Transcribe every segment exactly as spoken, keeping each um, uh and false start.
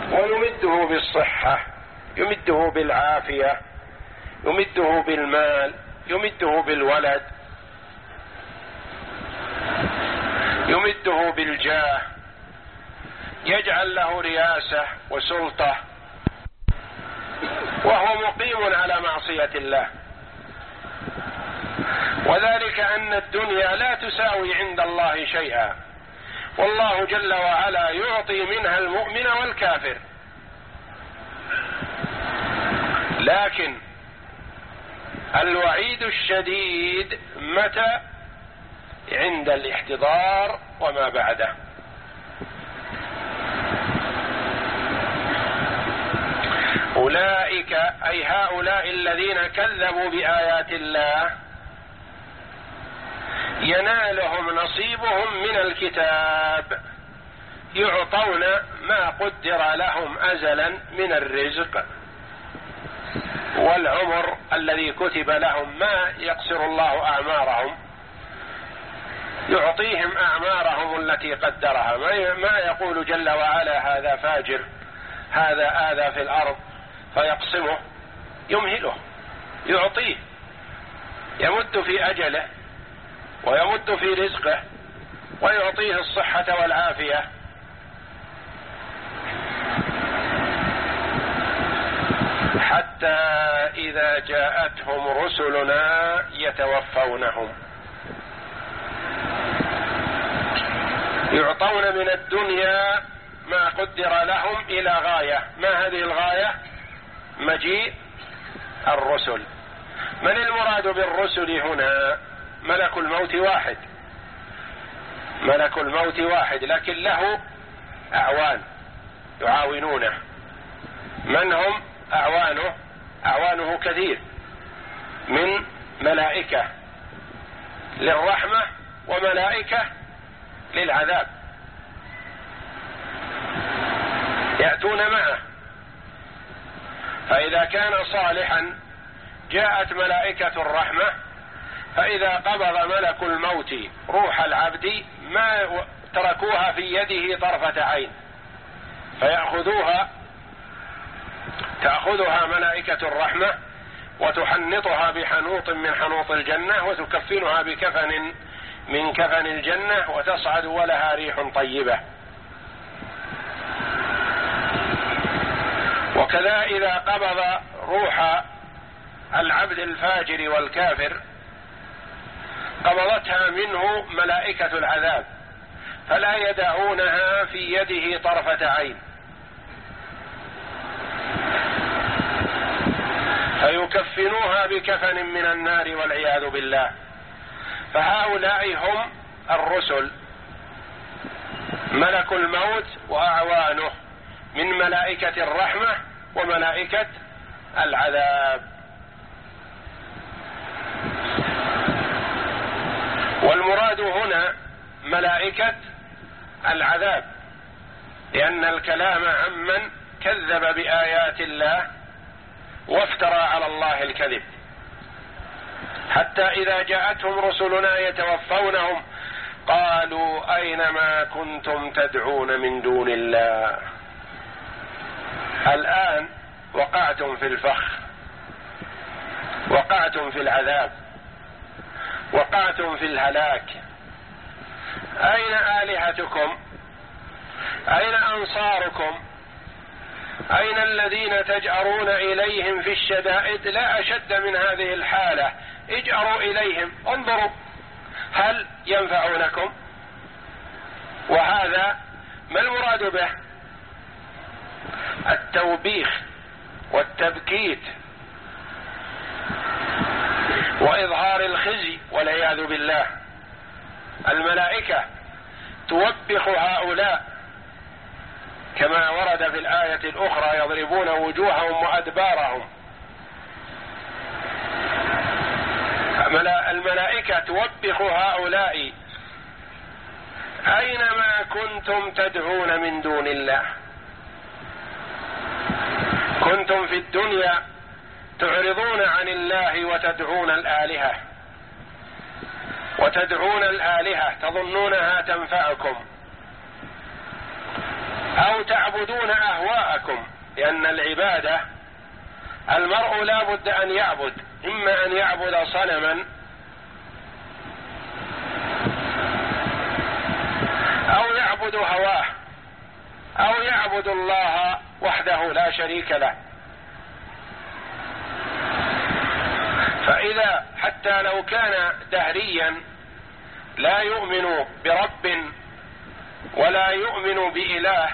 ويمده بالصحة، يمده بالعافية، يمده بالمال، يمده بالولد، يمده بالجاه، يجعل له رياسة وسلطة وهو مقيم على معصية الله. وذلك أن الدنيا لا تساوي عند الله شيئا، والله جل وعلا يعطي منها المؤمن والكافر، لكن الوعيد الشديد متى؟ عند الاحتضار وما بعده. أولئك أي هؤلاء الذين كذبوا بآيات الله ينالهم نصيبهم من الكتاب، يعطون ما قدر لهم أزلا من الرزق والعمر الذي كتب لهم، ما يقصر الله أعمارهم، يعطيهم أعمارهم التي قدرها، ما يقول جل وعلا هذا فاجر هذا آذى في الأرض فيقسمه، يمهله، يعطيه، يمد في أجله ويمد في رزقه ويعطيه الصحة والعافية. حتى إذا جاءتهم رسلنا يتوفونهم، يعطون من الدنيا ما قدر لهم إلى غاية. ما هذه الغاية؟ مجيء الرسل. من المراد بالرسل هنا؟ ملك الموت واحد، ملك الموت واحد، لكن له أعوان يعاونونه. من هم أعوانه؟ أعوانه كثير من ملائكة للرحمة وملائكة للعذاب، يأتون معه. فإذا كان صالحا جاءت ملائكة الرحمة، فإذا قبض ملك الموت روح العبد ما تركوها في يده طرفة عين، فيأخذوها، تأخذها ملائكة الرحمة وتحنطها بحنوط من حنوط الجنة وتكفنها بكفن من كفن الجنة وتصعد ولها ريح طيبة. وكذا إذا قبض روح العبد الفاجر والكافر قبضتها منه ملائكة العذاب، فلا يدعونها في يده طرفة عين، فيكفنوها بكفن من النار والعياذ بالله. فهؤلاء هم الرسل، ملك الموت وأعوانه من ملائكة الرحمة وملائكة العذاب. والمراد هنا ملائكة العذاب، لأن الكلام عمن كذب بآيات الله وافترى على الله الكذب. حتى إذا جاءتهم رسلنا يتوفونهم قالوا أين ما كنتم تدعون من دون الله. الآن وقعتم في الفخ، وقعتم في العذاب، وقعتم في الهلاك. أين آلهتكم؟ أين أنصاركم؟ أين الذين تجأرون إليهم في الشدائد؟ لا أشد من هذه الحالة، اجأروا إليهم، انظروا هل ينفعونكم؟ وهذا ما المراد به؟ التوبيخ والتبكيت وإظهار الخزي والعياذ بالله. الملائكة توبخ هؤلاء كما ورد في الآية الأخرى يضربون وجوههم وأدبارهم. الملائكة توبخ هؤلاء أينما كنتم تدعون من دون الله. كنتم في الدنيا تعرضون عن الله وتدعون الآلهة، وتدعون الآلهة تظنونها تنفعكم. أو تعبدون أهواءكم، لأن العبادة المرء لا بد أن يعبد، إما أن يعبد صنما أو يعبد هواه أو يعبد الله وحده لا شريك له. فإذا حتى لو كان دهريا لا يؤمن برب ولا يؤمن بإله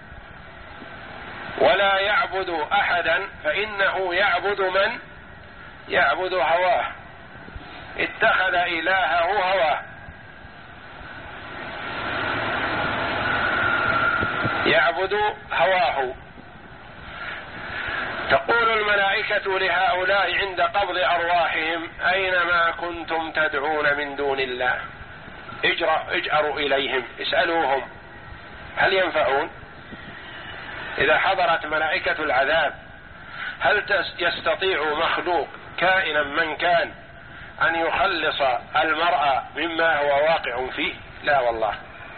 ولا يعبد أحدا، فإنه يعبد من؟ يعبد هواه، اتخذ إلهه هواه، يعبد هواه. تقول الملائكة لهؤلاء عند قبض أرواحهم: أينما كنتم تدعون من دون الله اجأروا إليهم، اسألوهم هل ينفعون؟ إذا حضرت ملائكة العذاب هل يستطيع مخلوق كائنا من كان أن يخلص المرء مما هو واقع فيه؟ لا والله.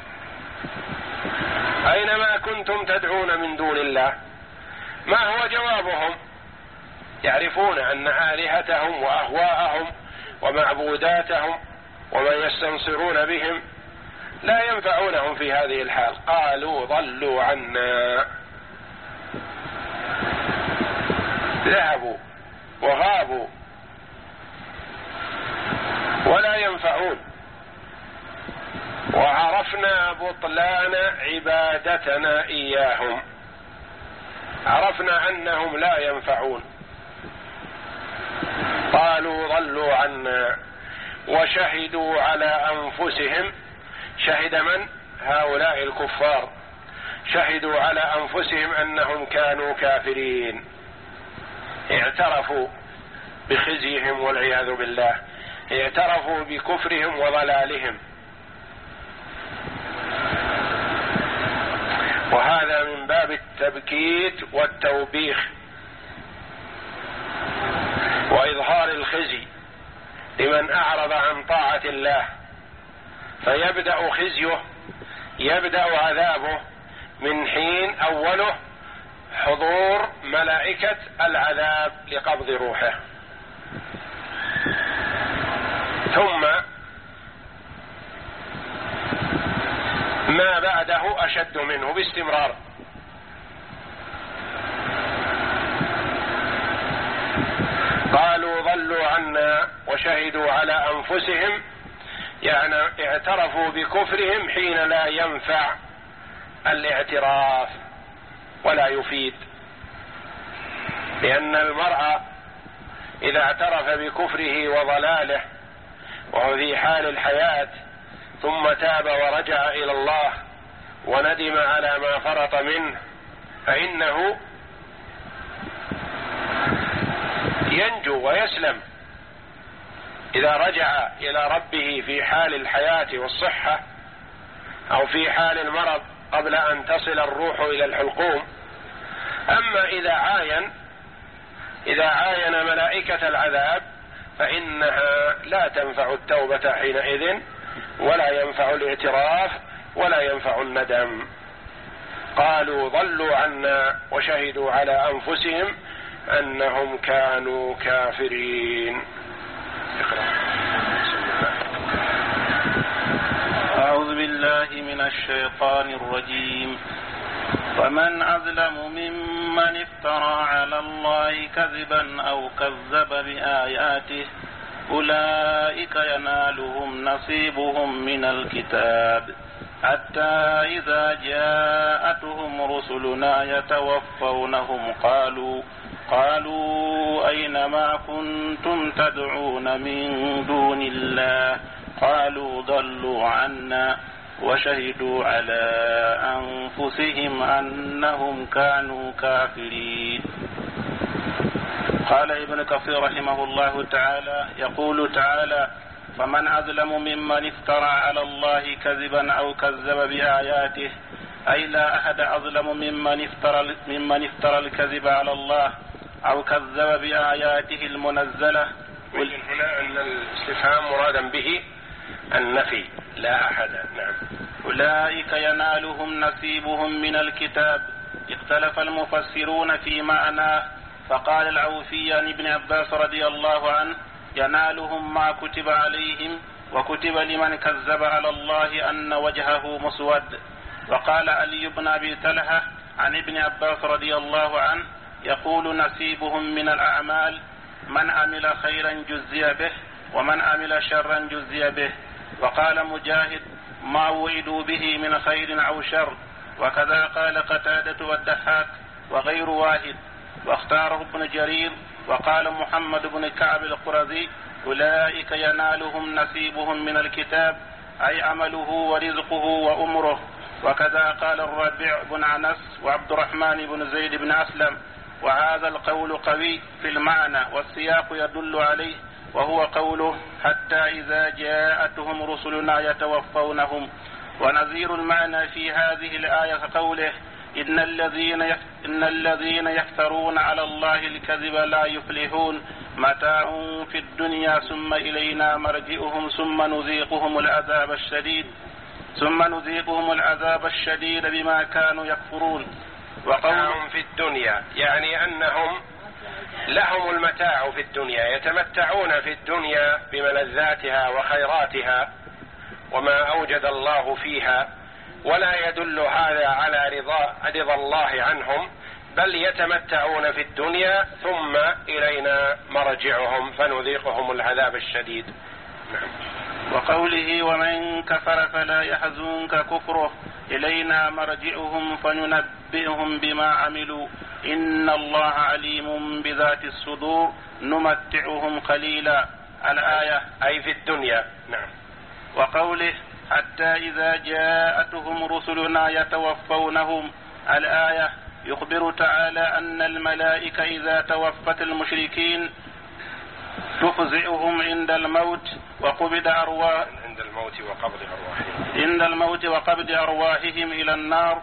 أينما كنتم تدعون من دون الله، ما هو جوابهم؟ يعرفون أن آلهتهم وأهواءهم ومعبوداتهم ومن يستنصرون بهم لا ينفعونهم في هذه الحال. قالوا ضلوا عنا، ذهبوا وغابوا ولا ينفعون. وعرفنا بطلان عبادتنا إياهم، عرفنا أنهم لا ينفعون. قالوا ضلوا عنا وشهدوا على أنفسهم. شهد من؟ هؤلاء الكفار، شهدوا على أنفسهم أنهم كانوا كافرين، اعترفوا بخزيهم والعياذ بالله، اعترفوا بكفرهم وضلالهم. وهذا من باب التبكيت والتوبيخ وإظهار الخزي لمن أعرض عن طاعة الله، فيبدأ خزيه، يبدأ عذابه من حين أوله حضور ملائكة العذاب لقبض روحه، ثم ما بعده أشد منه باستمرار. قالوا ضلوا عنا وشهدوا على أنفسهم، يعني اعترفوا بكفرهم حين لا ينفع الاعتراف ولا يفيد، لأن المرء إذا اعترف بكفره وضلاله وهو في حال الحياة ثم تاب ورجع إلى الله وندم على ما فرط منه، فإنه ينجو ويسلم. إذا رجع إلى ربه في حال الحياة والصحة أو في حال المرض قبل أن تصل الروح إلى الحلقوم. أما إذا عاين إذا عاين ملائكة العذاب فإنها لا تنفع التوبة حينئذ، ولا ينفع الاعتراف ولا ينفع الندم. قالوا ضلوا عنا وشهدوا على أنفسهم أنهم كانوا كافرين. أعوذ بالله من الشيطان الرجيم. ومن أظلم ممن افترى على الله كذبا أو كذب بآياته أولئك ينالهم نصيبهم من الكتاب حتى إذا جاءتهم رسلنا يتوفونهم قالوا قالوا أين ما كنتم تدعون من دون الله قالوا ضلوا عنا وشهدوا على أنفسهم أنهم كانوا كافرين. قال ابن كثير رحمه الله تعالى: يقول تعالى: فمن أظلم ممن افترى على الله كذبا أو كذب بآياته، أي لا أحد أظلم ممن افترى, ممن افترى الكذب على الله أو كذب بآياته المنزلة. وجد هنا أن الاستفهام مرادا به النفي، لا أحد. نعم. أولئك ينالهم نصيبهم من الكتاب. اختلف المفسرون في معناه، فقال العوفي عن ابن عباس رضي الله عنه: ينالهم ما كتب عليهم، وكتب لمن كذب على الله أن وجهه مسود. وقال علي بن أبي طلحة عن ابن عباس رضي الله عنه يقول: نصيبهم من الأعمال، من عمل خيرا جزي به، ومن عمل شرا جزي به. وقال مجاهد: ما وعدوا به من خير أو شر. وكذا قال قتادة والضحاك وغير واحد. واختاره ابن جرير. وقال محمد بن كعب القرظي: أولئك ينالهم نصيبهم من الكتاب، أي عمله ورزقه وأمره. وكذا قال الربيع بن عنس وعبد الرحمن بن زيد بن أسلم. وهذا القول قوي في المعنى، والسياق يدل عليه، وهو قوله: حتى إذا جاءتهم رسلنا يتوفونهم. ونظير المعنى في هذه الآية قوله: إن الذين إن الذين يفترون على الله الكذب لا يفلحون، متاع في الدنيا ثم إلينا مرجئهم ثم نذيقهم العذاب الشديد ثم نذيقهم العذاب الشديد بما كانوا يكفرون. وقولهم في الدنيا يعني أنهم لهم المتاع في الدنيا، يتمتعون في الدنيا بملذاتها وخيراتها وما أوجد الله فيها، ولا يدل هذا على رضا, رضا الله عنهم، بل يتمتعون في الدنيا ثم إلينا مرجعهم فنذيقهم العذاب الشديد. نعم. وقوله: ومن كفر فلا يحزنك كفره، إلينا مرجعهم فننبئهم بما عملوا، إن الله عليم بذات الصدور، نمتعهم قليلا. الآية أي في الدنيا. نعم. وقوله: حتى إذا جاءتهم رسلنا يتوفونهم. الآية يخبر تعالى أن الملائكة إذا توفت المشركين تفزعهم عند الموت وقبض أرواح عند الموت وقبض أرواحهم عند الموت وقبض أرواحهم إلى النار،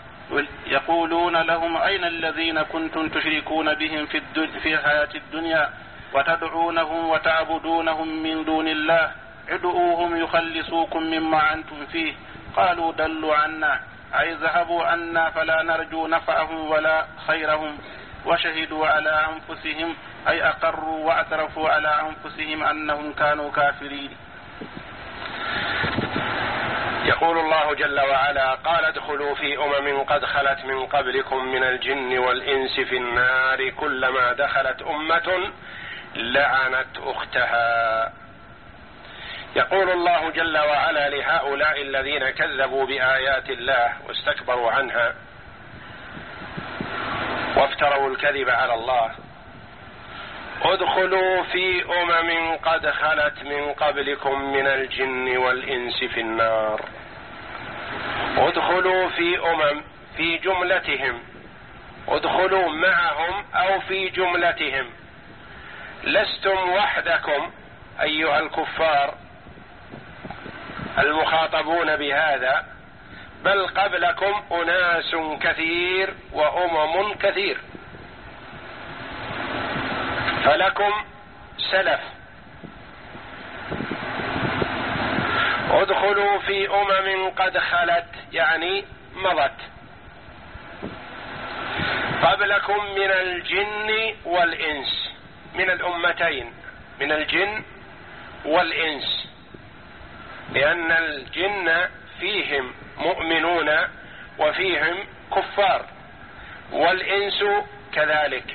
يقولون لهم: أين الذين كنتم تشركون بهم في في الحياة الدنيا وتدعونهم وتعبدونهم من دون الله، ادعوهم يخلصوكم مما أنتم فيه. قالوا: دلوا عنا، أي ذهبوا عنا فلا نرجو نفعهم ولا خيرهم. وشهدوا على أنفسهم، أي أقروا واعترفوا على أنفسهم أنهم كانوا كافرين. يقول الله جل وعلا: قال ادخلوا في أمم قد خلت من قبلكم من الجن والإنس في النار، كلما دخلت أمة لعنت أختها. يقول الله جل وعلا لهؤلاء الذين كذبوا بآيات الله واستكبروا عنها وافتروا الكذب على الله: ادخلوا في أمم قد خلت من قبلكم من الجن والإنس في النار. ادخلوا في أمم في جملتهم، ادخلوا معهم أو في جملتهم، لستم وحدكم أيها الكفار المخاطبون بهذا، بل قبلكم أناس كثير وأمم كثير، فلكم سلف. ادخلوا في أمم قد خلت يعني مضت قبلكم من الجن والإنس، من الأمتين، من الجن والإنس، لأن الجن فيهم مؤمنون وفيهم كفار، والإنس كذلك.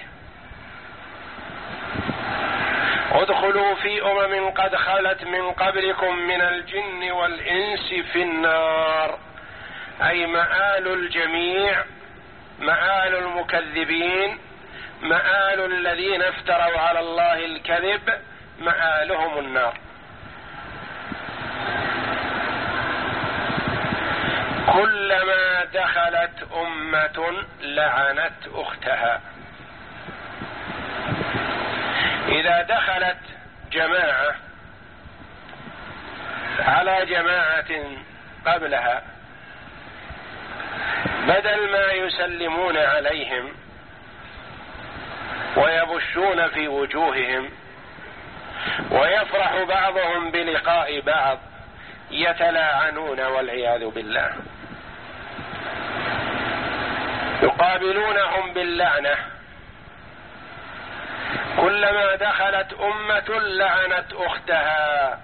ادخلوا في أمم قد خلت من قبلكم من الجن والإنس في النار، أي مآل الجميع، مآل المكذبين، مآل الذين افتروا على الله الكذب، مآلهم النار. كلما دخلت أمة لعنت أختها. إذا دخلت جماعة على جماعة قبلها، بدل ما يسلمون عليهم ويبشون في وجوههم ويفرح بعضهم بلقاء بعض، يتلاعنون والعياذ بالله، يقابلونهم باللعنة. كلما دخلت أمة لعنت أختها،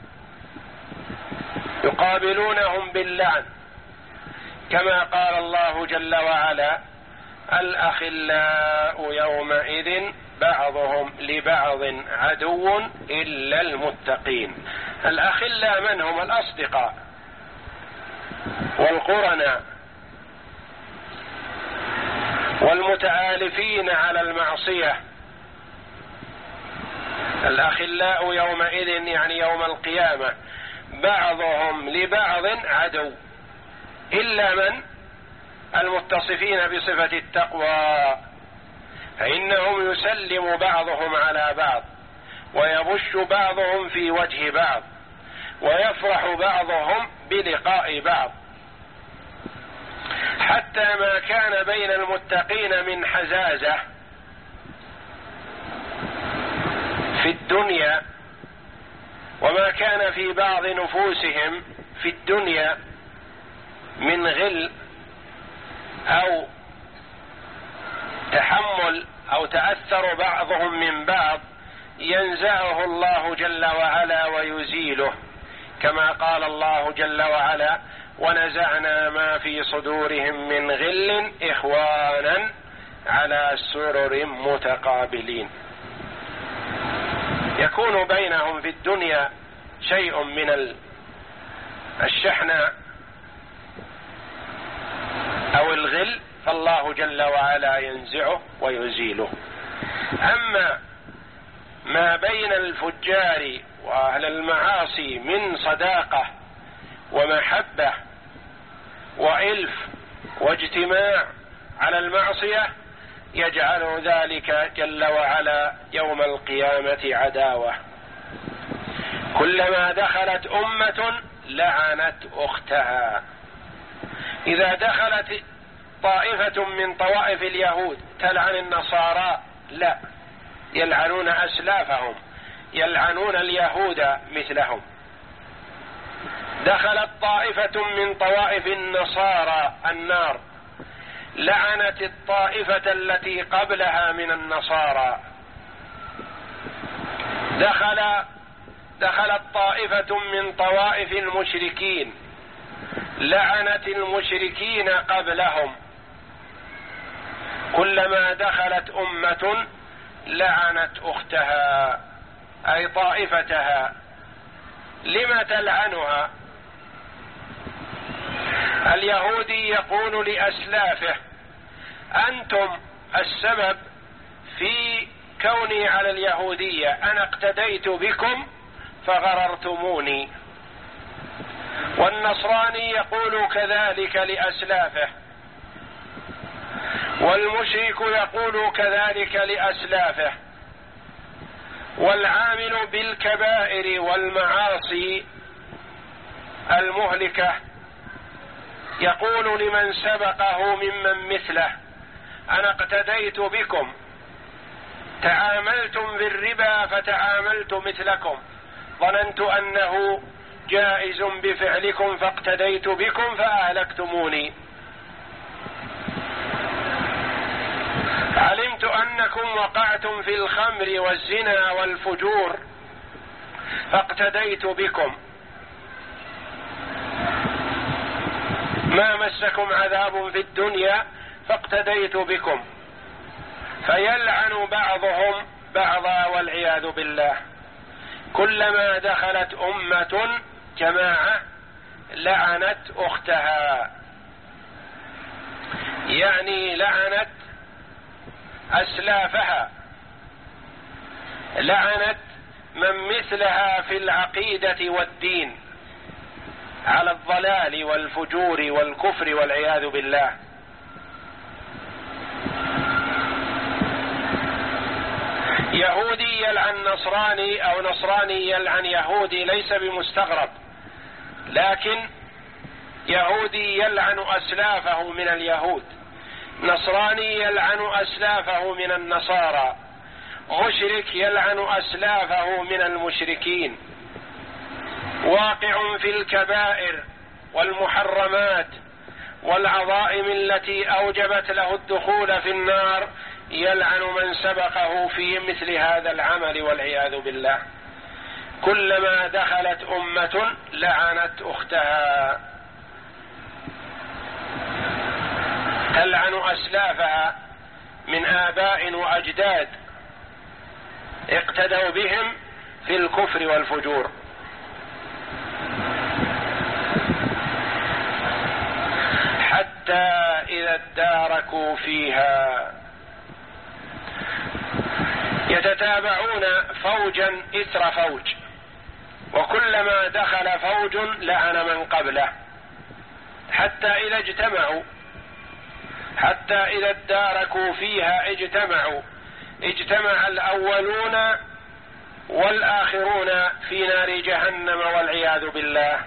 يقابلونهم باللعن، كما قال الله جل وعلا: الأخلاء يومئذ بعضهم لبعض عدو إلا المتقين. الأخلاء من هم؟ الأصدقاء والقرناء والمتآلفين على المعصية. الأخلاء يومئذ يعني يوم القيامة بعضهم لبعض عدو إلا من؟ المتصفين بصفة التقوى، فإنهم يسلم بعضهم على بعض، ويبش بعضهم في وجه بعض، ويفرح بعضهم بلقاء بعض، حتى ما كان بين المتقين من حزازة في الدنيا، وما كان في بعض نفوسهم في الدنيا من غل أو تحمل أو تأثر بعضهم من بعض، ينزعه الله جل وعلا ويزيله، كما قال الله جل وعلا: ونزعنا ما في صدورهم من غل إخوانا على سرر متقابلين. يكون بينهم في الدنيا شيء من الشحناء أو الغل، فالله جل وعلا ينزعه ويزيله. أما ما بين الفجار وأهل المعاصي من صداقة ومحبة وإلف واجتماع على المعصية، يجعل ذلك جل وعلا يوم القيامة عداوة. كلما دخلت أمة لعنت أختها. إذا دخلت طائفة من طوائف اليهود تلعن النصارى، لا، يلعنون أسلافهم، يلعنون اليهود مثلهم. دخلت طائفة من طوائف النصارى النار، لعنت الطائفة التي قبلها من النصارى. دخل دخلت طائفة من طوائف المشركين، لعنت المشركين قبلهم. كلما دخلت أمة لعنت أختها أي طائفتها. لما تلعنها؟ اليهودي يقول لأسلافه: أنتم السبب في كوني على اليهودية، أنا اقتديت بكم فغررتموني. والنصراني يقول كذلك لأسلافه، والمشرك يقول كذلك لأسلافه، والعامل بالكبائر والمعاصي المهلكة يقول لمن سبقه ممن مثله: أنا اقتديت بكم، تعاملتم بالربا فتعاملت مثلكم، ظننت أنه جائز بفعلكم فاقتديت بكم فأهلكتموني، علمت أنكم وقعتم في الخمر والزنا والفجور فاقتديت بكم، ما مسكم عذاب في الدنيا فاقتديت بكم. فيلعن بعضهم بعضا والعياذ بالله. كلما دخلت أمة جماعة لعنت أختها، يعني لعنت أسلافها، لعنت من مثلها في العقيدة والدين على الضلال والفجور والكفر والعياذ بالله. يهودي يلعن نصراني أو نصراني يلعن يهودي ليس بمستغرب، لكن يهودي يلعن أسلافه من اليهود، نصراني يلعن أسلافه من النصارى، مشرك يلعن أسلافه من المشركين. واقع في الكبائر والمحرمات والعظائم التي أوجبت له الدخول في النار يلعن من سبقه في مثل هذا العمل والعياذ بالله. كلما دخلت أمة لعنت أختها، تلعن أسلافها من آباء وأجداد اقتدوا بهم في الكفر والفجور. حتى إذا اداركوا فيها يتتابعون فوجا إثر فوج، وكلما دخل فوج لعن من قبله حتى إذا اجتمعوا حتى إذا اداركوا فيها اجتمعوا اجتمع الأولون والآخرون في نار جهنم والعياذ بالله.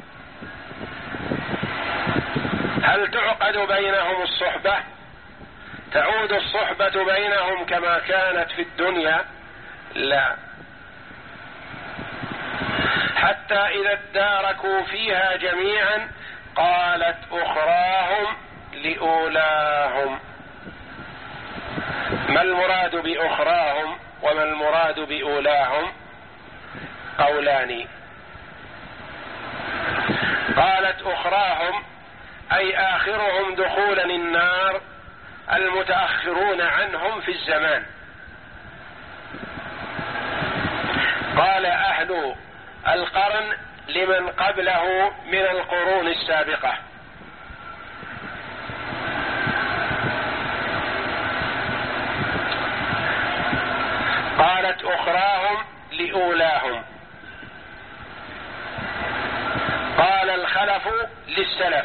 هل تعقد بينهم الصحبة؟ تعود الصحبة بينهم كما كانت في الدنيا؟ لا. حتى إذا اداركوا فيها جميعا قالت أخراهم لأولاهم. ما المراد بأخراهم وما المراد بأولاهم؟ قولان. قالت أخراهم أي آخرهم دخولا النار المتأخرون عنهم في الزمان. قال أهل القرن لمن قبله من القرون السابقة. قالت أخراهم لأولاهم. قال الخلف للسلف.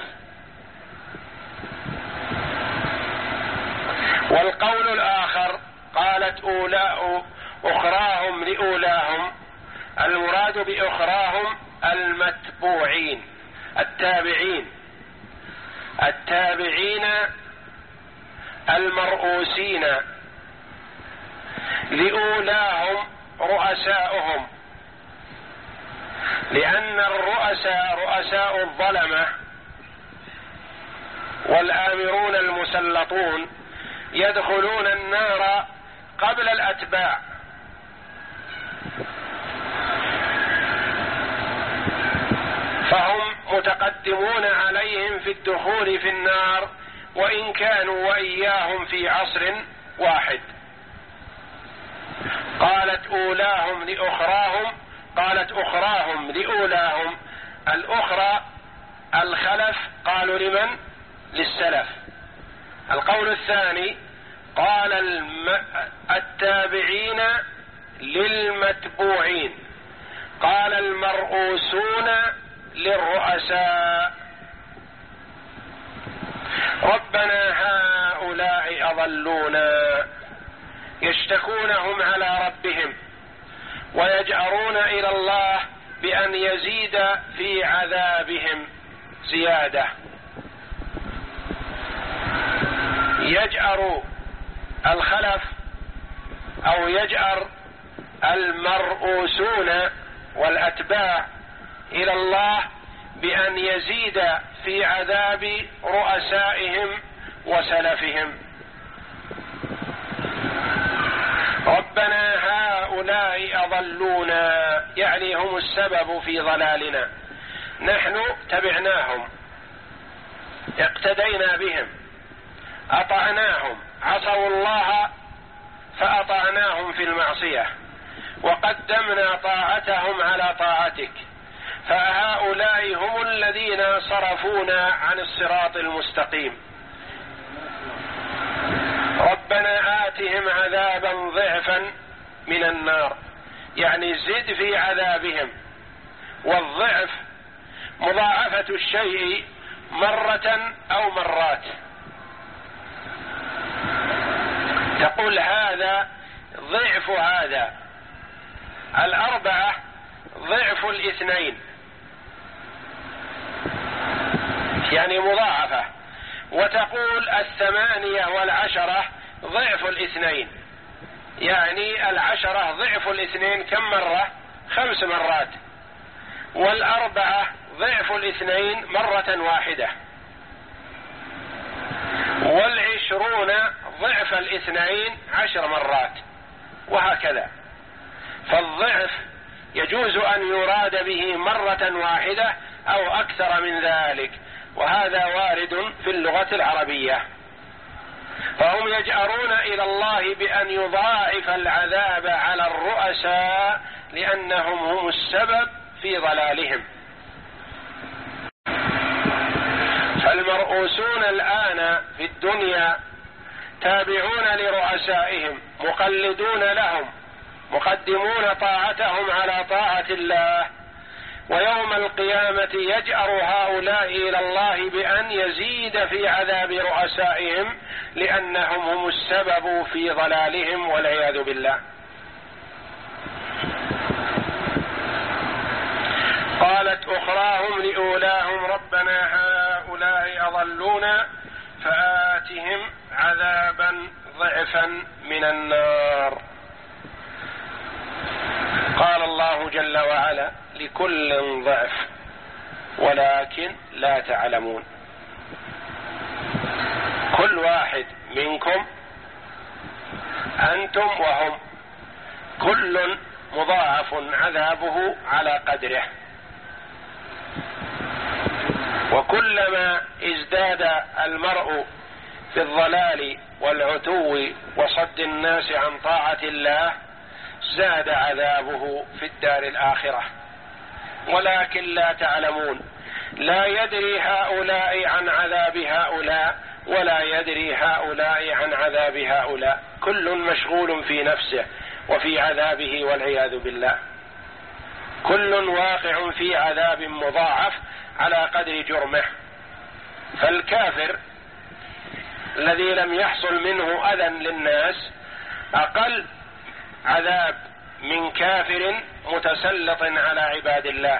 والقول الآخر قالت أولاء أخراهم لأولاهم، المراد بأخراهم المتبوعين التابعين التابعين المرؤوسين، لأولاهم رؤساؤهم، لأن الرؤساء رؤساء الظلمة والآمرون المسلطون يدخلون النار قبل الأتباع، فهم متقدمون عليهم في الدخول في النار وإن كانوا وإياهم في عصر واحد. قالت أولاهم لأخراهم، قالت أخراهم لأولاهم. الأخرى الخلف قالوا لمن؟ للسلف. القول الثاني قال الم... التابعين للمتبوعين، قال المرؤوسون للرؤساء. ربنا هؤلاء أضلونا، يشتكونهم على ربهم ويجأرون إلى الله بأن يزيد في عذابهم زيادة. يجأر الخلف أو يجأر المرؤوسون والأتباع إلى الله بأن يزيد في عذاب رؤسائهم وسلفهم. ربنا هؤلاء أضلونا، يعني هم السبب في ضلالنا، نحن تبعناهم اقتدينا بهم أطعناهم، عصوا الله فأطعناهم في المعصية وقدمنا طاعتهم على طاعتك، فهؤلاء هم الذين صرفونا عن الصراط المستقيم. ربنا آتهم عذابا ضعفا من النار، يعني زد في عذابهم. والضعف مضاعفة الشيء مرة أو مرات، تقول هذا ضعف هذا. الأربعة ضعف الاثنين، يعني مضاعفة. وتقول الثمانية والعشرة ضعف الاثنين، يعني العشرة ضعف الاثنين كم مرة؟ خمس مرات. والأربعة ضعف الاثنين مرة واحدة، والعشرون ضعف الاثنين عشر مرات، وهكذا. فالضعف يجوز أن يراد به مرة واحدة أو أكثر من ذلك، وهذا وارد في اللغة العربية. فهم يجأرون إلى الله بأن يضاعف العذاب على الرؤساء لأنهم هم السبب في ضلالهم. فالمرؤوسون الآن في الدنيا تابعون لرؤسائهم، مقلدون لهم، مقدمون طاعتهم على طاعة الله، ويوم القيامة يجأر هؤلاء إلى الله بأن يزيد في عذاب رؤسائهم لأنهم هم السبب في ضلالهم والعياذ بالله. قالت أخراهم لأولاهم ربنا هؤلاء أضلونا فآتهم عذابا ضعفا من النار. قال الله جل وعلا لكل ضعف ولكن لا تعلمون. كل واحد منكم، أنتم وهم، كل مضاعف عذابه على قدره، وكلما ازداد المرء في الضلال والعتو وصد الناس عن طاعة الله زاد عذابه في الدار الآخرة، ولكن لا تعلمون. لا يدري هؤلاء عن عذاب هؤلاء ولا يدري هؤلاء عن عذاب هؤلاء، كل مشغول في نفسه وفي عذابه والعياذ بالله. كل واقع في عذاب مضاعف على قدر جرمه. فالكافر الذي لم يحصل منه أذى للناس أقل عذاب من كافر متسلط على عباد الله،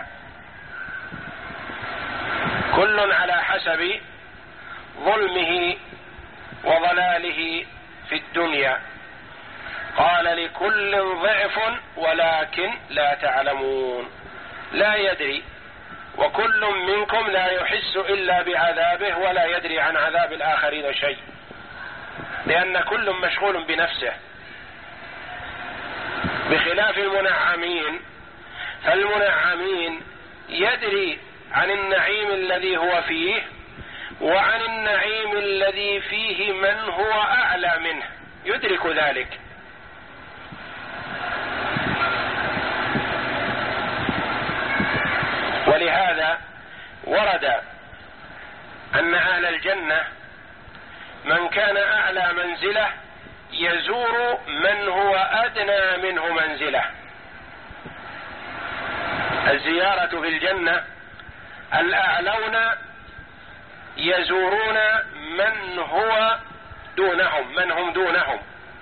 كل على حسب ظلمه وضلاله في الدنيا. قال لكل ضعف ولكن لا تعلمون. لا يدري، وكل منكم لا يحس إلا بعذابه ولا يدري عن عذاب الآخرين شيء، لأن كل مشغول بنفسه، بخلاف المنعمين. فالمنعمين يدري عن النعيم الذي هو فيه وعن النعيم الذي فيه من هو أعلى منه، يدرك ذلك. ولهذا ورد أن أهل الجنة من كان أعلى منزلة يزور من هو أدنى منه منزلة. الزيارة في الجنة الأعلون يزورون من هو دونهم، من هم دونهم،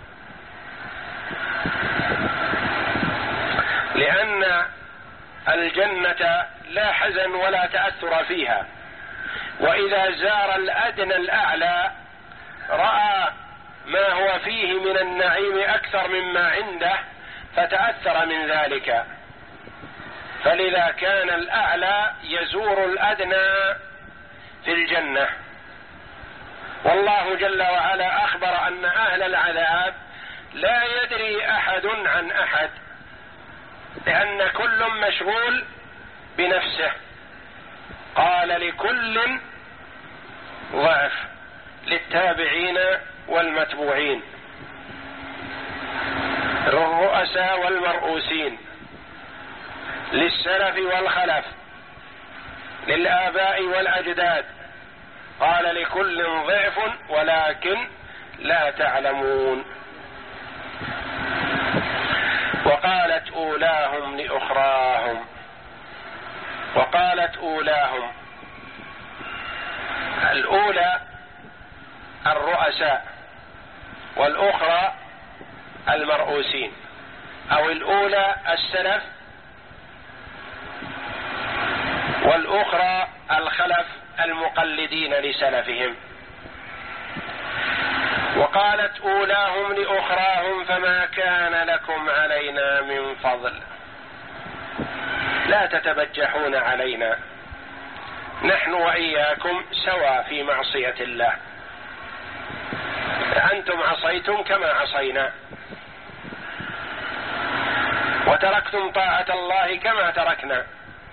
لأن الجنة لا حزن ولا تأثر فيها، وإذا زار الأدنى الأعلى رأى ما هو فيه من النعيم أكثر مما عنده فتأثر من ذلك. فلذا كان الأعلى يزور الأدنى في الجنة. والله جل وعلا أخبر أن أهل العذاب لا يدري أحد عن أحد، لأن كل مشغول بنفسه. قال لكل ضعف، للتابعين والمتبوعين، للرؤساء والمرؤوسين، للسلف والخلف، للآباء والأجداد. قال لكل ضعف ولكن لا تعلمون. وقالت أولاهم لأخراهم، وقالت أولاهم، الأولى الرؤساء والأخرى المرؤوسين، أو الأولى السلف والأخرى الخلف المقلدين لسلفهم. وقالت أولاهم لأخراهم فما كان لكم علينا من فضل. لا تتبجحون علينا، نحن وإياكم سوا في معصية الله، أنتم عصيتم كما عصينا، وتركتم طاعة الله كما تركنا،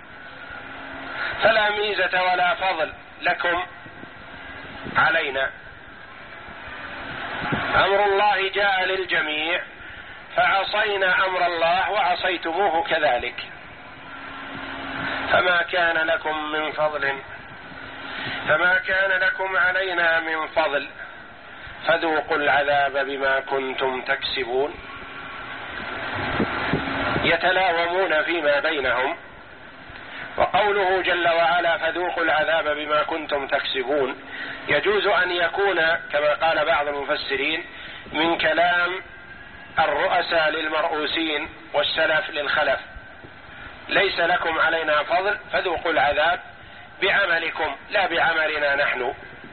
فلا ميزة ولا فضل لكم علينا. أمر الله جاء للجميع، فعصينا أمر الله وعصيتموه كذلك، فما كان لكم من فضل فما كان لكم علينا من فضل فذوقوا العذاب بما كنتم تكسبون. يتلاومون فيما بينهم، وقوله جل وعلا فذوقوا العذاب بما كنتم تكسبون يجوز أن يكون كما قال بعض المفسرين من كلام الرؤساء للمرؤوسين والسلف للخلف، ليس لكم علينا فضل فذوقوا العذاب بعملكم لا بعملنا نحن.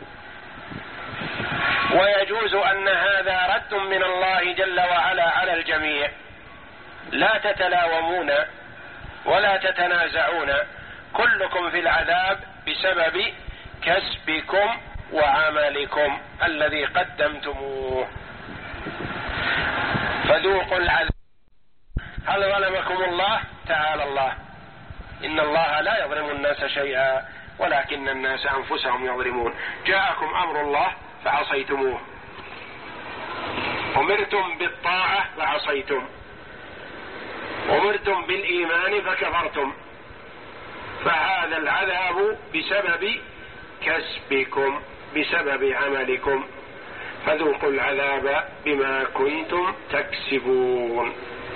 ويجوز أن هذا رد من الله جل وعلا على الجميع، لا تتلاومون ولا تتنازعون، كلكم في العذاب بسبب كسبكم وعملكم الذي قدمتموه. فذوقوا العذاب. هل ظلمكم الله؟ تعالى الله، إن الله لا يظلم الناس شيئا ولكن الناس أنفسهم يظلمون. جاءكم أمر الله فعصيتموه، أمرتم بالطاعة فعصيتم، أمرتم بالإيمان فكفرتم، فهذا العذاب بسبب كسبكم بسبب عملكم، فذوقوا العذاب بما كنتم تكسبون.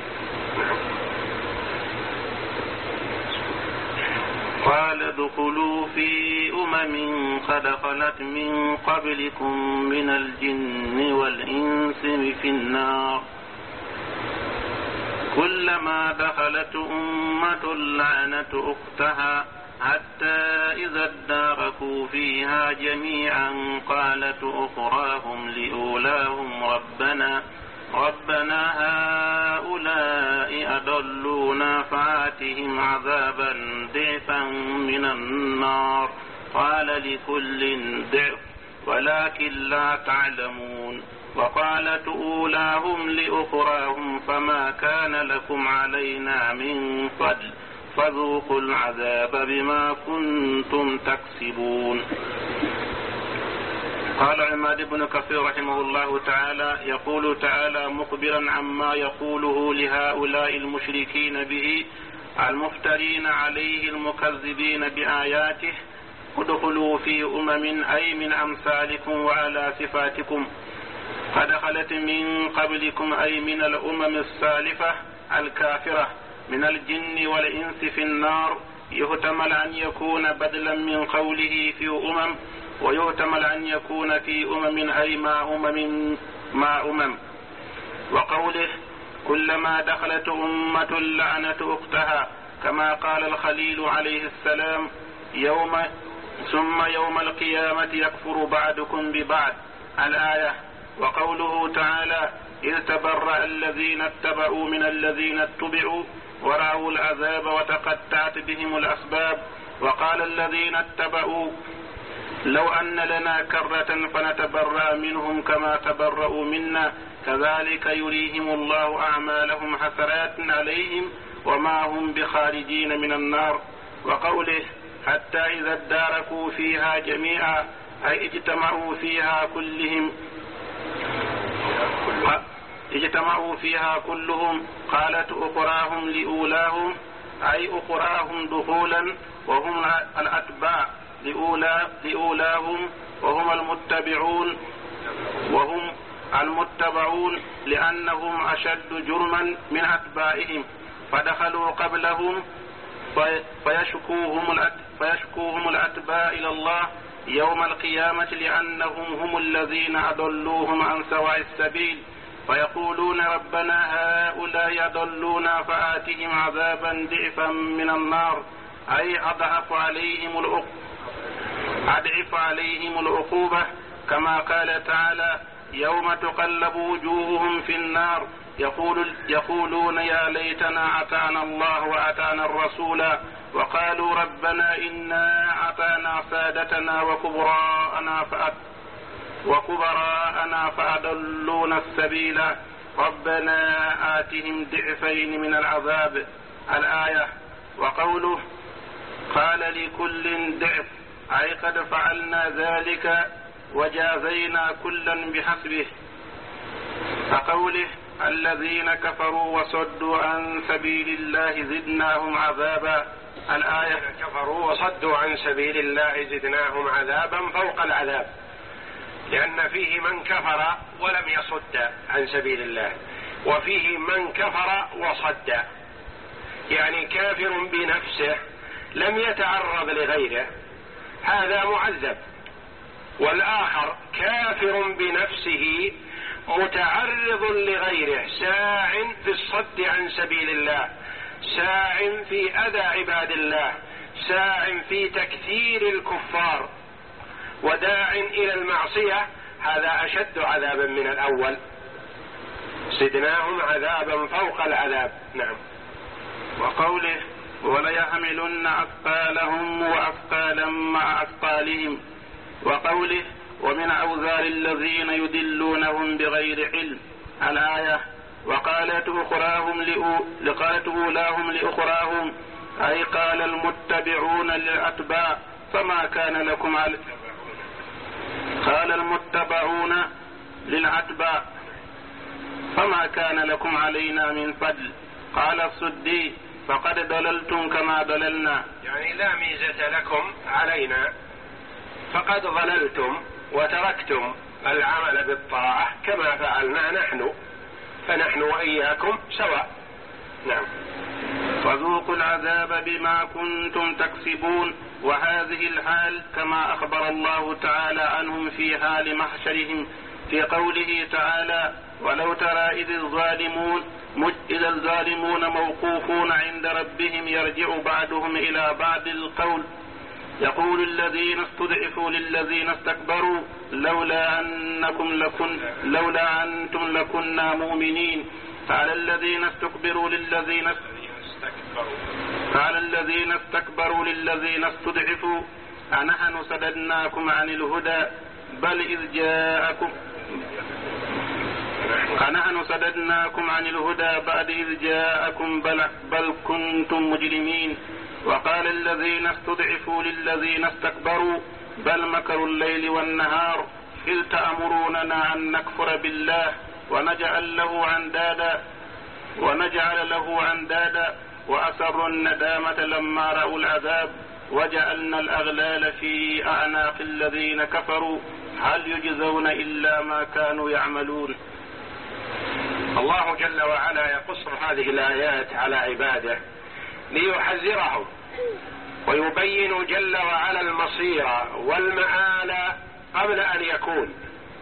قال ادخلوا في أمم قد خلت من قبلكم من الجن والإنس في النار كلما دخلت أمة لعنت أختها حتى إذا اداركوا فيها جميعا قالت أخراهم لأولاهم ربنا ربنا هؤلاء أضلونا فآتهم عذابا ضعفا من النار قال لكل ضعف ولكن لا تعلمون. وقالت أولاهم لأخراهم فما كان لكم علينا من فضل فذوقوا العذاب بما كنتم تكسبون. قال عماد بن كثير رحمه الله تعالى يقول تعالى مخبرا عما يقوله لهؤلاء المشركين به المفترين عليه المكذبين بآياته ادخلوا في أمم أي من أمثالكم وعلى صفاتكم قد خلت من قبلكم أي من الأمم السالفة الكافرة من الجن والإنس في النار. يحتمل أن يكون بدلا من قوله في أمم، ويحتمل أن يكون في أمم أي ما أمم ما أمم. وقوله كلما دخلت أمة لعنت أختها كما قال الخليل عليه السلام يوم ثم يوم القيامة يكفر بعضكم ببعض الآية. وقوله تعالى إذ تبرأ الذين اتبعوا من الذين اتبعوا ورأوا العذاب وتقطعت بهم الأسباب. وقال الذين اتبعوا لو أن لنا كرة فنتبرأ منهم كما تبرأوا منا كذلك يريهم الله أعمالهم حسرات عليهم وما هم بخارجين من النار. وقوله حتى إذا اداركوا فيها جميعا أي اجتمعوا فيها كلهم اجتمعوا فيها كلهم قالت أخراهم لأولاهم أي أخراهم دخولا وهم الأتباع لأولا لأولاهم وهم المتبعون وهم المتبعون لأنهم أشد جرما من أتباعهم فدخلوا قبلهم فيشكوهم فيشكوهم الأتباع إلى الله يوم القيامة لأنهم هم الذين أضلوهم عن سواء السبيل فيقولون ربنا هؤلاء يضلونا فآتهم عذابا ضعفا من النار أي أضعف عليهم العقوبة أضعف عليهم العقوبة كما قال تعالى يوم تقلب وجوههم في النار يقول يقولون يا ليتنا أطعنا الله وأطعنا الرسول وقالوا ربنا إنا أطعنا سادتنا وكبراءنا فأت وكبراءنا فأضلونا السبيل ربنا آتهم ضعفين من العذاب الآية. وقوله قال لكل ضعف أي قد فعلنا ذلك وجازينا كلا بحسبه. فقوله الذين كفروا وصدوا عن سبيل الله زدناهم عذابا الآية. كفروا وصدوا عن سبيل الله زدناهم عذابا فوق العذاب، لأن فيه من كفر ولم يصد عن سبيل الله، وفيه من كفر وصد، يعني كافر بنفسه لم يتعرض لغيره هذا معذب، والآخر كافر بنفسه متعرض لغيره ساع في الصد عن سبيل الله، ساع في أذى عباد الله، ساع في تكثير الكفار وداع إلى المعصية، هذا أشد عذابا من الأول. زدناهم عذابا فوق العذاب. نعم. وقوله وليحملن أثقالهم وأثقالا مع أثقالهم. وقوله ومن أوزار الذين يدلونهم بغير علم الآية. وقالت أخراهم لقالت أولاهم لأخراهم أي قال المتبعون للأتباع فما كان لكم على قال المتبعون للأتباع فما كان لكم علينا من فضل. قال السدي فقد ضللتم كما ضللنا، يعني لا ميزة لكم علينا، فقد ضللتم وتركتم العمل بالطاعة كما فعلنا نحن، فنحن وإياكم سواء. نعم. فذوقوا العذاب بما كنتم تكسبون. وهذه الحال كما أخبر الله تعالى عنهم في حال محشرهم في قوله تعالى ولو ترى إذ الظالمون إذا الظالمون موقوفون عند ربهم يرجع بعضهم إلى بعض القول يقول الذين استضعفوا للذين استكبروا لولا أنكم لكن لولا أنتم لكنا مؤمنين قال الذين استكبروا للذين قال الذين استكبروا للذين استضعفوا أنحن صددناكم عن الهدى بل إذ جاءكم أنحن صددناكم عن الهدى بعد إذ جاءكم بل, بل كنتم مجرمين. وقال الذين استضعفوا للذين استكبروا بل مكروا الليل والنهار إذ تأمروننا أن نكفر بالله ونجعل له أندادا ونجعل له أندادا وأسروا الندامة لما رأوا العذاب وجعلنا الأغلال في أعناق الذين كفروا هل يجزون إلا ما كانوا يعملون. الله جل وعلا يقص هذه الآيات على عباده ليحذرهم ويبين جل وعلا المصير والمآل قبل أن يكون،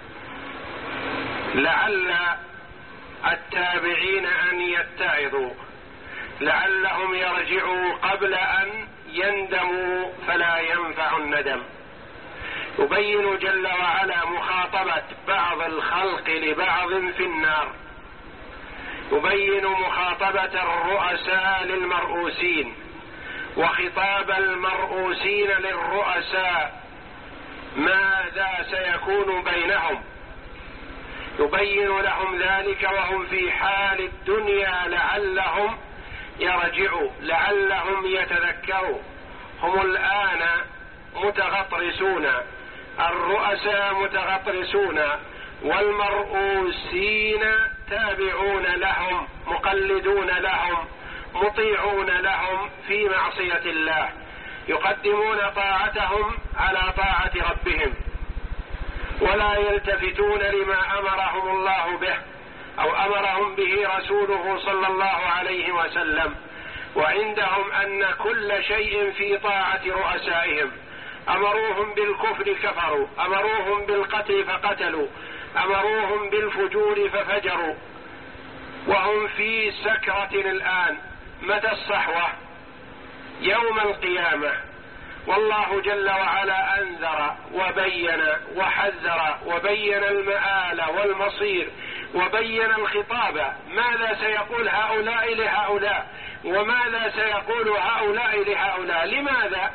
لعل التابعين أن يتعظوا، لعلهم يرجعوا قبل أن يندموا فلا ينفع الندم. يبين جل وعلا مخاطبة بعض الخلق لبعض في النار، يبين مخاطبة الرؤساء للمرؤوسين وخطاب المرؤوسين للرؤساء ماذا سيكون بينهم، يبين لهم ذلك وهم في حال الدنيا لعلهم يرجعوا، لعلهم يتذكروا. هم الآن متغطرسون، الرؤساء متغطرسون والمرؤوسين تابعون لهم مقلدون لهم مطيعون لهم في معصية الله، يقدمون طاعتهم على طاعة ربهم ولا يلتفتون لما أمرهم الله به أو أمرهم به رسوله صلى الله عليه وسلم، وعندهم أن كل شيء في طاعة رؤسائهم. أمروهم بالكفر كفروا، أمروهم بالقتل فقتلوا، أمروهم بالفجور ففجروا، وهم في سكرة الآن. متى الصحوة؟ يوم القيامة، والله جل وعلا أنذر وبين وحذر وبين المآل والمصير وبين الخطاب، ماذا سيقول هؤلاء لهؤلاء وماذا سيقول هؤلاء لهؤلاء. لماذا؟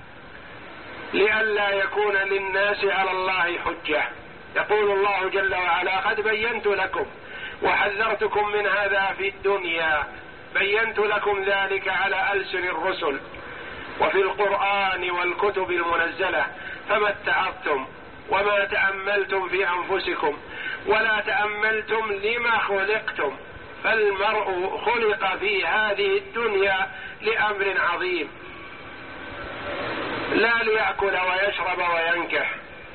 لئلا يكون للناس على الله حجة. يقول الله جل وعلا: قد بينت لكم وحذرتكم من هذا في الدنيا، بينت لكم ذلك على ألسن الرسل وفي القرآن والكتب المنزلة، فما اتعظتم وما تأملتم في أنفسكم ولا تأملتم لما خلقتم. فالمرء خلق في هذه الدنيا لأمر عظيم، لا ليأكل ويشرب وينكح،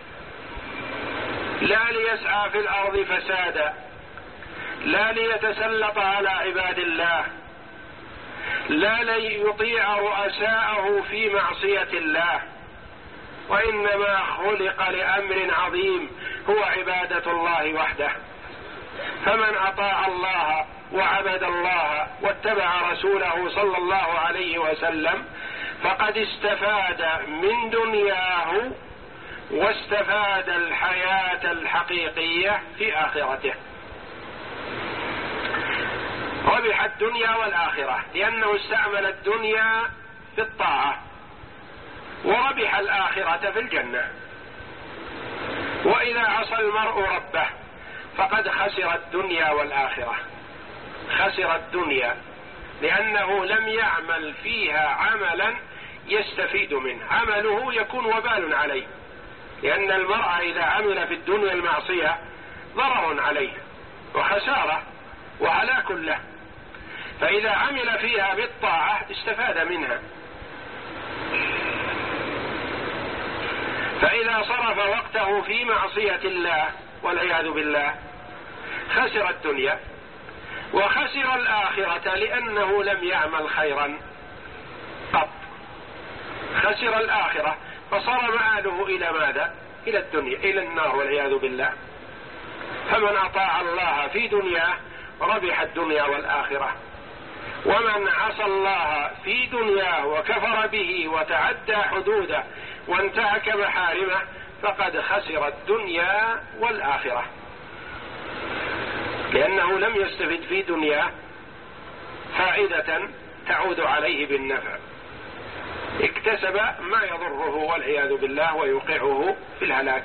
لا ليسعى في الأرض فسادا، لا ليتسلط على عباد الله، لا ليطيع رؤساءه في معصية الله، وإنما خلق لأمر عظيم هو عبادة الله وحده. فمن أطاع الله وعبد الله واتبع رسوله صلى الله عليه وسلم فقد استفاد من دنياه واستفاد الحياة الحقيقية في آخرته، ربح الدنيا والآخرة، لأنه استعمل الدنيا في الطاعة، وربح الآخرة في الجنة. وإذا عصى المرء ربه فقد خسر الدنيا والآخرة. خسر الدنيا لأنه لم يعمل فيها عملا يستفيد منه، عمله يكون وبال عليه، لأن المرء إذا عمل في الدنيا المعصية ضرر عليه وخسارة وهلاك له، فإذا عمل فيها بالطاعة استفاد منها. فإذا صرف وقته في معصية الله والعياذ بالله خسر الدنيا وخسر الآخرة، لأنه لم يعمل خيرا قط. خسر الآخرة فصار مآله إلى ماذا؟ إلى الدنيا، إلى النار والعياذ بالله. فمن أطاع الله في دنياه ربح الدنيا والآخرة، ومن عصى الله في دنياه وكفر به وتعدى حدوده وانتهك محارمه فقد خسر الدنيا والآخرة، لأنه لم يستفد في دنياه فائدة تعود عليه بالنفع، اكتسب ما يضره والعياذ بالله ويوقعه في الهلاك.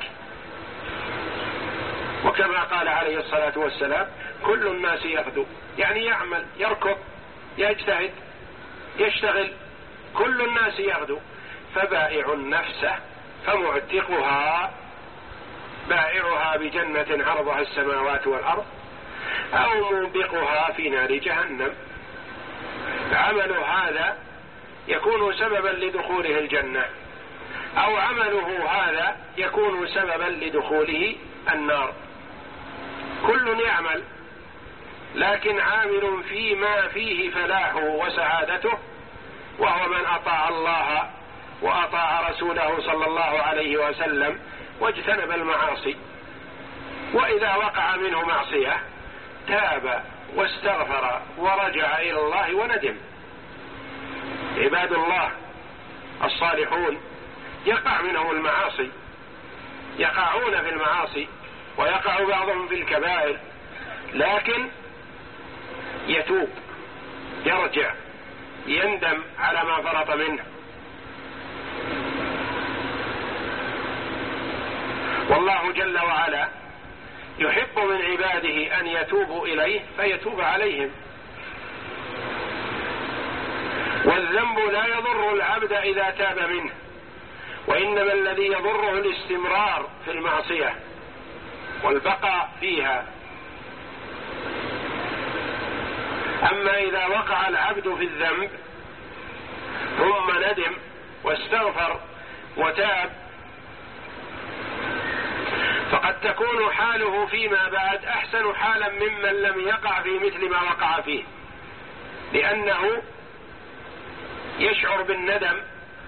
وكما قال عليه الصلاة والسلام: كل الناس يغدو، يعني يعمل، يركض، يجتهد، يشتغل، كل الناس يغدو، فبائع نفسه فمعتقها، بائعها بجنة عرضها السماوات والأرض أو موبقها في نار جهنم. عمل هذا يكون سببا لدخوله الجنة، أو عمله هذا يكون سببا لدخوله النار. كل يعمل، لكن عامل فيما فيه فلاحه وسعادته، وهو من أطاع الله وأطاع رسوله صلى الله عليه وسلم واجتنب المعاصي. وإذا وقع منه معصية تاب واستغفر ورجع إلى الله وندم. عباد الله الصالحون يقع منهم المعاصي، يقعون في المعاصي ويقع بعضهم في الكبائر، لكن يتوب، يرجع، يندم على ما فرط منه. والله جل وعلا يحب من عباده أن يتوبوا إليه فيتوب عليهم. والذنب لا يضر العبد إذا تاب منه، وإنما الذي يضره الاستمرار في المعصية والبقاء فيها. أما إذا وقع العبد في الذنب ثم ندم واستغفر وتاب فقد تكون حاله فيما بعد أحسن حالا ممن لم يقع في مثل ما وقع فيه، لأنه يشعر بالندم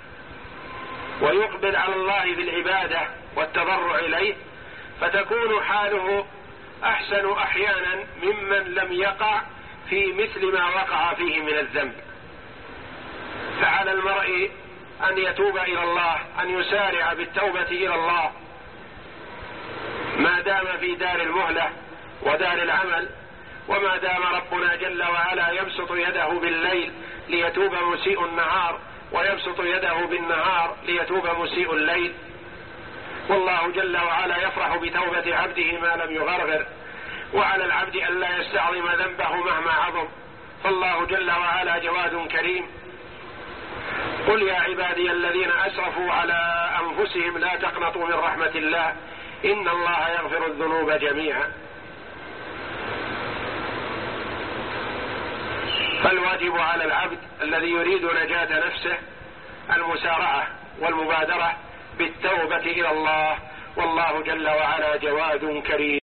ويقبل على الله في العبادة والتضرع إليه، فتكون حاله أحسن أحيانا ممن لم يقع في مثل ما وقع فيه من الذنب. فعلى المرء أن يتوب إلى الله، أن يسارع بالتوبة إلى الله ما دام في دار المهلة ودار العمل، وما دام ربنا جل وعلا يبسط يده بالليل ليتوب مسيء النهار، ويبسط يده بالنهار ليتوب مسيء الليل. والله جل وعلا يفرح بتوبة عبده ما لم يغرغر، وعلى العبد أن لا يستعظم ذنبه مهما عظم، فالله جل وعلا جواد كريم. قل يا عبادي الذين أسرفوا على أنفسهم لا تقنطوا من رحمة الله إن الله يغفر الذنوب جميعا. فالواجب على العبد الذي يريد نجاة نفسه المسارعة والمبادرة بالتوبة إلى الله، والله جل وعلا جواد كريم.